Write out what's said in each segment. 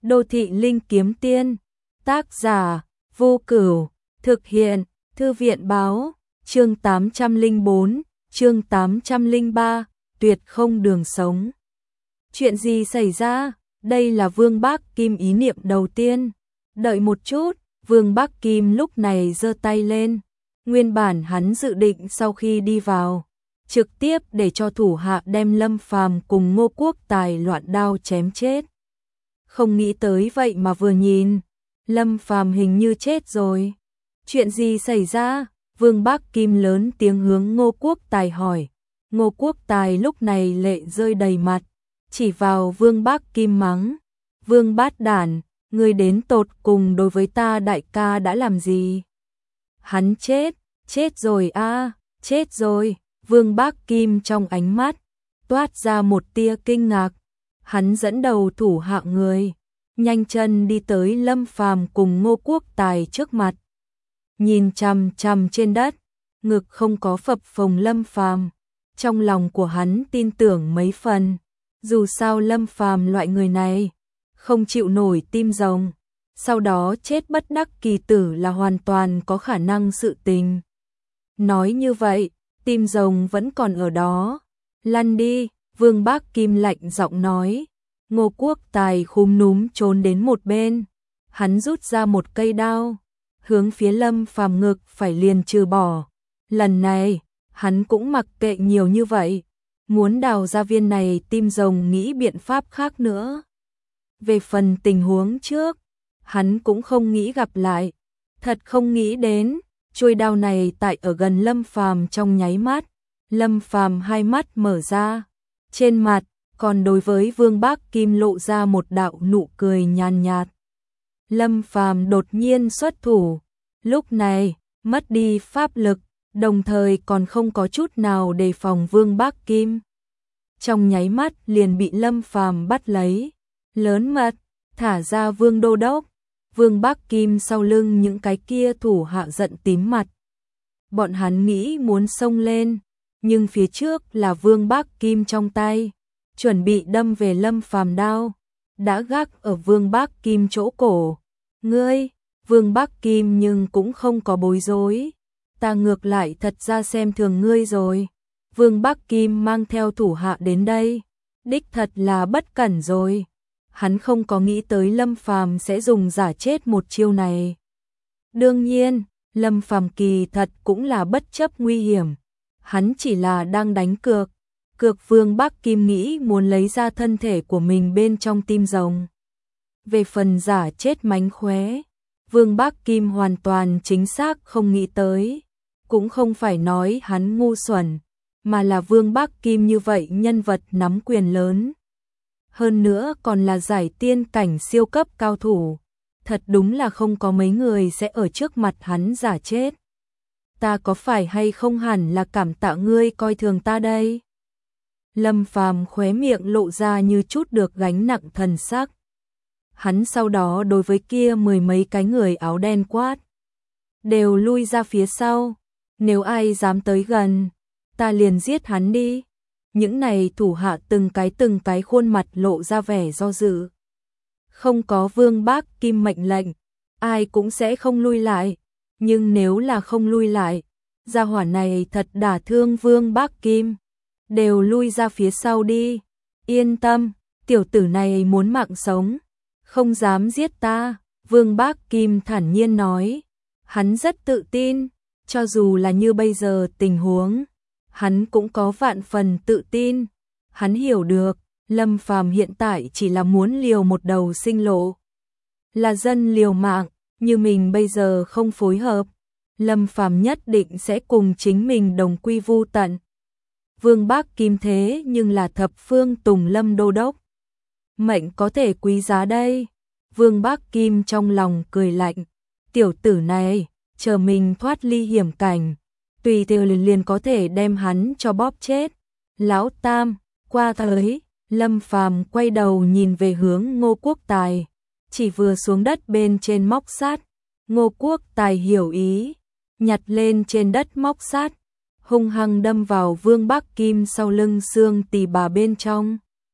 Đô thị linh kiếm tiên, tác giả, Vô Cửu, thực hiện, Thư viện báo, chương 804, chương 803, tuyệt không đường sống. Chuyện gì xảy ra? Đây là Vương Bác Kim ý niệm đầu tiên. Đợi một chút, Vương Bác Kim lúc này giơ tay lên. Nguyên bản hắn dự định sau khi đi vào, trực tiếp để cho thủ hạ đem Lâm Phàm cùng Ngô Quốc Tài loạn đao chém chết. Không nghĩ tới vậy mà vừa nhìn, Lâm Phàm hình như chết rồi. Chuyện gì xảy ra? Vương Bác Kim lớn tiếng hướng Ngô Quốc Tài hỏi. Ngô Quốc Tài lúc này lệ rơi đầy mặt, chỉ vào Vương Bác Kim mắng. Vương bát đản, ngươi đến tột cùng đối với ta đại ca đã làm gì? Hắn chết rồi a, chết rồi. Vương Bác Kim trong ánh mắt toát ra một tia kinh ngạc. Hắn dẫn đầu thủ hạ người, nhanh chân đi tới Lâm Phàm cùng Ngô Quốc Tài trước mặt. Nhìn chằm chằm trên đất, ngực không có phập phồng Lâm Phàm, trong lòng của hắn tin tưởng mấy phần. Dù sao Lâm Phàm loại người này không chịu nổi tim rồng, sau đó chết bất đắc kỳ tử là hoàn toàn có khả năng sự tình. Nói như vậy, tim rồng vẫn còn ở đó. Lăn đi, Vương Bác Kim lạnh giọng nói. Ngô Quốc Tài khúm núm trốn đến một bên. Hắn rút ra một cây đao, hướng phía Lâm Phàm ngực phải liền trừ bỏ. Lần này, hắn cũng mặc kệ nhiều như vậy. Muốn đào ra viên này tim rồng nghĩ biện pháp khác nữa. Về phần tình huống trước, hắn cũng không nghĩ gặp lại. Thật không nghĩ đến, chuôi đao này tại ở gần Lâm Phàm trong nháy mắt. Lâm Phàm hai mắt mở ra, trên mặt còn đối với Vương Bác Kim lộ ra một đạo nụ cười nhàn nhạt. Lâm Phàm đột nhiên xuất thủ, lúc này mất đi pháp lực, đồng thời còn không có chút nào đề phòng Vương Bác Kim. Trong nháy mắt liền bị Lâm Phàm bắt lấy, lớn mật, thả ra Vương Đô Đốc. Vương Bác Kim sau lưng những cái kia thủ hạ giận tím mặt. Bọn hắn nghĩ muốn xông lên, nhưng phía trước là Vương Bác Kim trong tay, chuẩn bị đâm về Lâm Phàm đao, đã gác ở Vương Bác Kim chỗ cổ. Ngươi, Vương Bác Kim nhưng cũng không có bối rối. Ta ngược lại thật ra xem thường ngươi rồi. Vương Bác Kim mang theo thủ hạ đến đây, đích thật là bất cẩn rồi. Hắn không có nghĩ tới Lâm Phàm sẽ dùng giả chết một chiêu này. Đương nhiên, Lâm Phàm kỳ thật cũng là bất chấp nguy hiểm. Hắn chỉ là đang đánh cược. Cược Vương Bác Kim nghĩ muốn lấy ra thân thể của mình bên trong tim rồng. Về phần giả chết mánh khóe, Vương Bác Kim hoàn toàn chính xác không nghĩ tới. Cũng không phải nói hắn ngu xuẩn, mà là Vương Bác Kim như vậy nhân vật nắm quyền lớn. Hơn nữa còn là giải tiên cảnh siêu cấp cao thủ. Thật đúng là không có mấy người sẽ ở trước mặt hắn giả chết. Ta có phải hay không hẳn là cảm tạ ngươi coi thường ta đây? Lâm Phàm khóe miệng lộ ra như chút được gánh nặng thần sắc. Hắn sau đó đối với kia mười mấy cái người áo đen quát. Đều lui ra phía sau. Nếu ai dám tới gần, ta liền giết hắn đi. Những này thủ hạ từng cái khuôn mặt lộ ra vẻ do dự. Không có Vương Bác Kim mệnh lệnh, ai cũng sẽ không lui lại. Nhưng nếu là không lui lại, gia hỏa này thật đả thương Vương Bác Kim. Đều lui ra phía sau đi. Yên tâm, tiểu tử này muốn mạng sống, không dám giết ta. Vương Bác Kim thản nhiên nói. Hắn rất tự tin, cho dù là như bây giờ tình huống, hắn cũng có vạn phần tự tin. Hắn hiểu được, Lâm Phàm hiện tại chỉ là muốn liều một đầu sinh lộ. Là dân liều mạng, như mình bây giờ không phối hợp, Lâm Phàm nhất định sẽ cùng chính mình đồng quy vu tận. Vương Bác Kim thế nhưng là thập phương Tùng Lâm Đô Đốc. Mệnh có thể quý giá đây. Vương Bác Kim trong lòng cười lạnh. Tiểu tử này, chờ mình thoát ly hiểm cảnh, tùy theo liền có thể đem hắn cho bóp chết. Lão Tam, qua tới. Lâm Phàm quay đầu nhìn về hướng Ngô Quốc Tài, chỉ vừa xuống đất bên trên móc sắt. Ngô Quốc Tài hiểu ý, nhặt lên trên đất móc sắt, hung hăng đâm vào Vương Bác Kim sau lưng xương tỳ bà bên trong.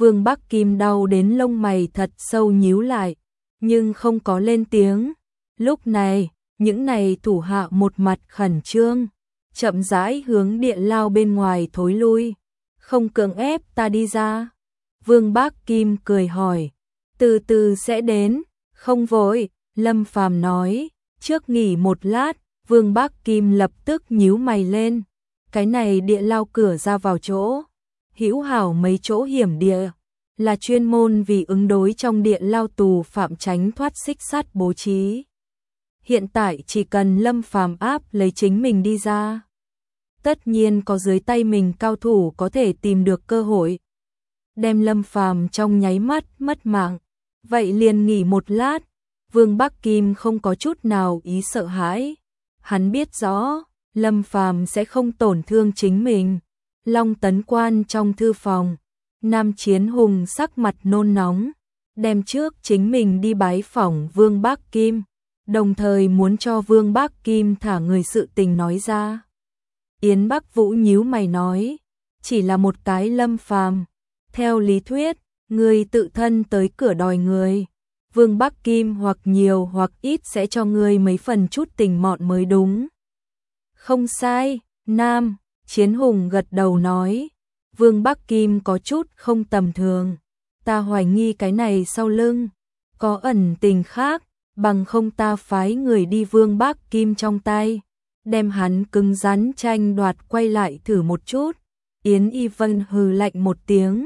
Vương Bắc Kim đau đến lông mày thật sâu nhíu lại, nhưng không có lên tiếng. Lúc này, những này thủ hạ một mặt khẩn trương, chậm rãi hướng điện lao bên ngoài thối lui. Không cưỡng ép ta đi ra. Vương Bắc Kim cười hỏi, từ từ sẽ đến, không vội. Lâm Phàm nói, trước nghỉ một lát. Vương Bắc Kim lập tức nhíu mày lên. Cái này địa lao cửa ra vào chỗ hữu hảo mấy chỗ hiểm địa, là chuyên môn vì ứng đối trong địa lao tù phạm tránh thoát xích sắt bố trí. Hiện tại chỉ cần Lâm Phàm áp lấy chính mình đi ra, tất nhiên có dưới tay mình cao thủ có thể tìm được cơ hội đem Lâm Phàm trong nháy mắt mất mạng. Vậy liền nghỉ một lát. Vương Bắc Kim không có chút nào ý sợ hãi. Hắn biết rõ, Lâm Phàm sẽ không tổn thương chính mình. Long Tấn Quan trong thư phòng, Nam Chiến Hùng sắc mặt nôn nóng, đem trước chính mình đi bái phỏng Vương Bắc Kim, đồng thời muốn cho Vương Bắc Kim thả người sự tình nói ra. Yến Bắc Vũ nhíu mày nói, chỉ là một cái Lâm Phàm, theo lý thuyết, người tự thân tới cửa đòi người, Vương Bắc Kim hoặc nhiều hoặc ít sẽ cho người mấy phần chút tình mọn mới đúng. Không sai, Nam Chiến Hùng gật đầu nói, Vương Bắc Kim có chút không tầm thường, ta hoài nghi cái này sau lưng có ẩn tình khác, bằng không ta phái người đi Vương Bắc Kim trong tay, đem hắn cứng rắn tranh đoạt quay lại thử một chút. Yến Y Vân hừ lạnh một tiếng,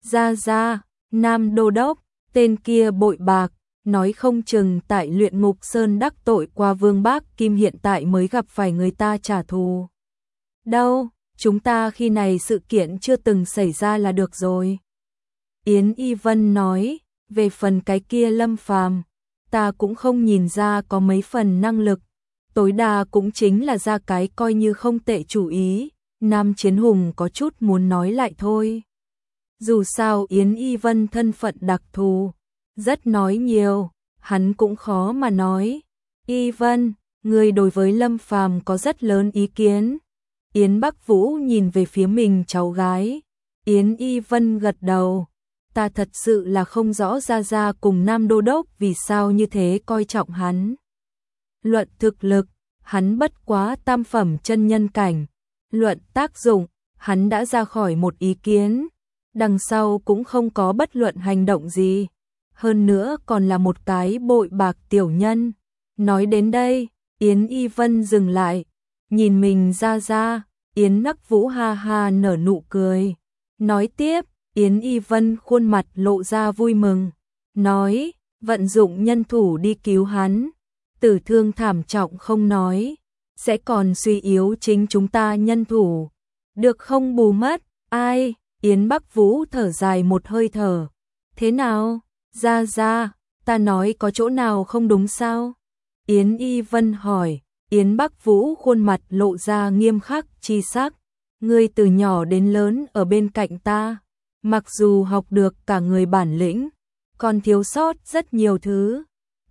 ra, Nam Đô Đốc, tên kia bội bạc, nói không chừng tại Luyện Ngục Sơn đắc tội qua Vương Bắc Kim hiện tại mới gặp phải người ta trả thù. Đâu, chúng ta khi này sự kiện chưa từng xảy ra là được rồi. Yến Y Vân nói, về phần cái kia Lâm Phàm, ta cũng không nhìn ra có mấy phần năng lực, tối đa cũng chính là ra cái coi như không tệ chủ ý. Nam Chiến Hùng có chút muốn nói lại thôi. Dù sao Yến Y Vân thân phận đặc thù, rất nói nhiều, hắn cũng khó mà nói. Y Vân, người đối với Lâm Phàm có rất lớn ý kiến. Yến Bắc Vũ nhìn về phía mình cháu gái. Yến Y Vân gật đầu. Ta thật sự là không rõ Gia cùng Nam Đô Đốc vì sao như thế coi trọng hắn. Luận thực lực, hắn bất quá tam phẩm chân nhân cảnh. Luận tác dụng, hắn đã ra khỏi một ý kiến. Đằng sau cũng không có bất luận hành động gì. Hơn nữa còn là một cái bội bạc tiểu nhân. Nói đến đây, Yến Y Vân dừng lại. Nhìn mình ra, Yến Nắc Vũ ha ha nở nụ cười. Nói tiếp, Yến Y Vân khuôn mặt lộ ra vui mừng. Nói, vận dụng nhân thủ đi cứu hắn. Tử thương thảm trọng không nói, sẽ còn suy yếu chính chúng ta nhân thủ. Được không bù mất, ai? Yến Bắc Vũ thở dài một hơi thở. Thế nào? Ra, ta nói có chỗ nào không đúng sao? Yến Y Vân hỏi. Yến Bắc Vũ khuôn mặt lộ ra nghiêm khắc chi sắc. Ngươi từ nhỏ đến lớn ở bên cạnh ta, mặc dù học được cả người bản lĩnh, còn thiếu sót rất nhiều thứ.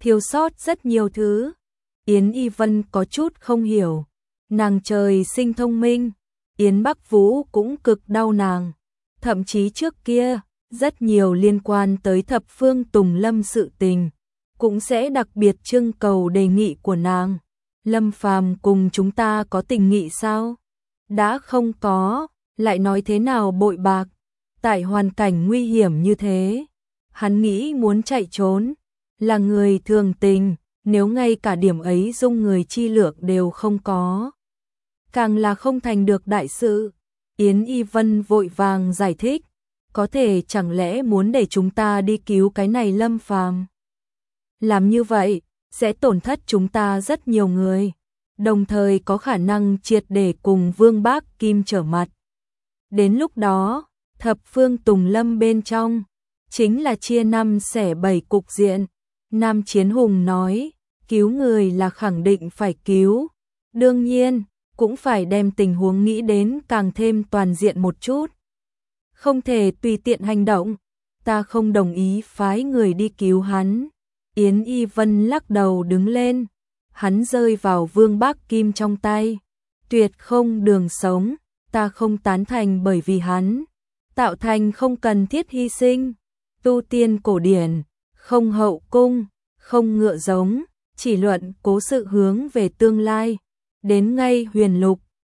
Yến Y Vân có chút không hiểu. Nàng trời sinh thông minh, Yến Bắc Vũ cũng cực đau nàng. Thậm chí trước kia, rất nhiều liên quan tới thập phương Tùng Lâm sự tình, cũng sẽ đặc biệt trưng cầu đề nghị của nàng. Lâm Phàm cùng chúng ta có tình nghị sao? Đã không có, lại nói thế nào bội bạc. Tại hoàn cảnh nguy hiểm như thế, hắn nghĩ muốn chạy trốn, là người thường tình, nếu ngay cả điểm ấy dung người chi lượng đều không có, càng là không thành được đại sự. Yến Y Vân vội vàng giải thích, có thể chẳng lẽ muốn để chúng ta đi cứu cái này Lâm Phàm? Làm như vậy, sẽ tổn thất chúng ta rất nhiều người, đồng thời có khả năng triệt để cùng Vương Bắc Kim trở mặt. Đến lúc đó, thập phương Tùng Lâm bên trong, chính là chia 5 xẻ 7 cục diện. Nam Chiến Hùng nói, cứu người là khẳng định phải cứu. Đương nhiên, cũng phải đem tình huống nghĩ đến càng thêm toàn diện một chút. Không thể tùy tiện hành động, ta không đồng ý phái người đi cứu hắn. Yến Y Vân lắc đầu đứng lên, hắn rơi vào Vương Bắc Kim trong tay. Tuyệt không đường sống, ta không tán thành bởi vì hắn. tạo thành không cần thiết hy sinh. Tu tiên cổ điển, không hậu cung, không ngựa giống, chỉ luận cố sự hướng về tương lai. Đến ngay huyền lục,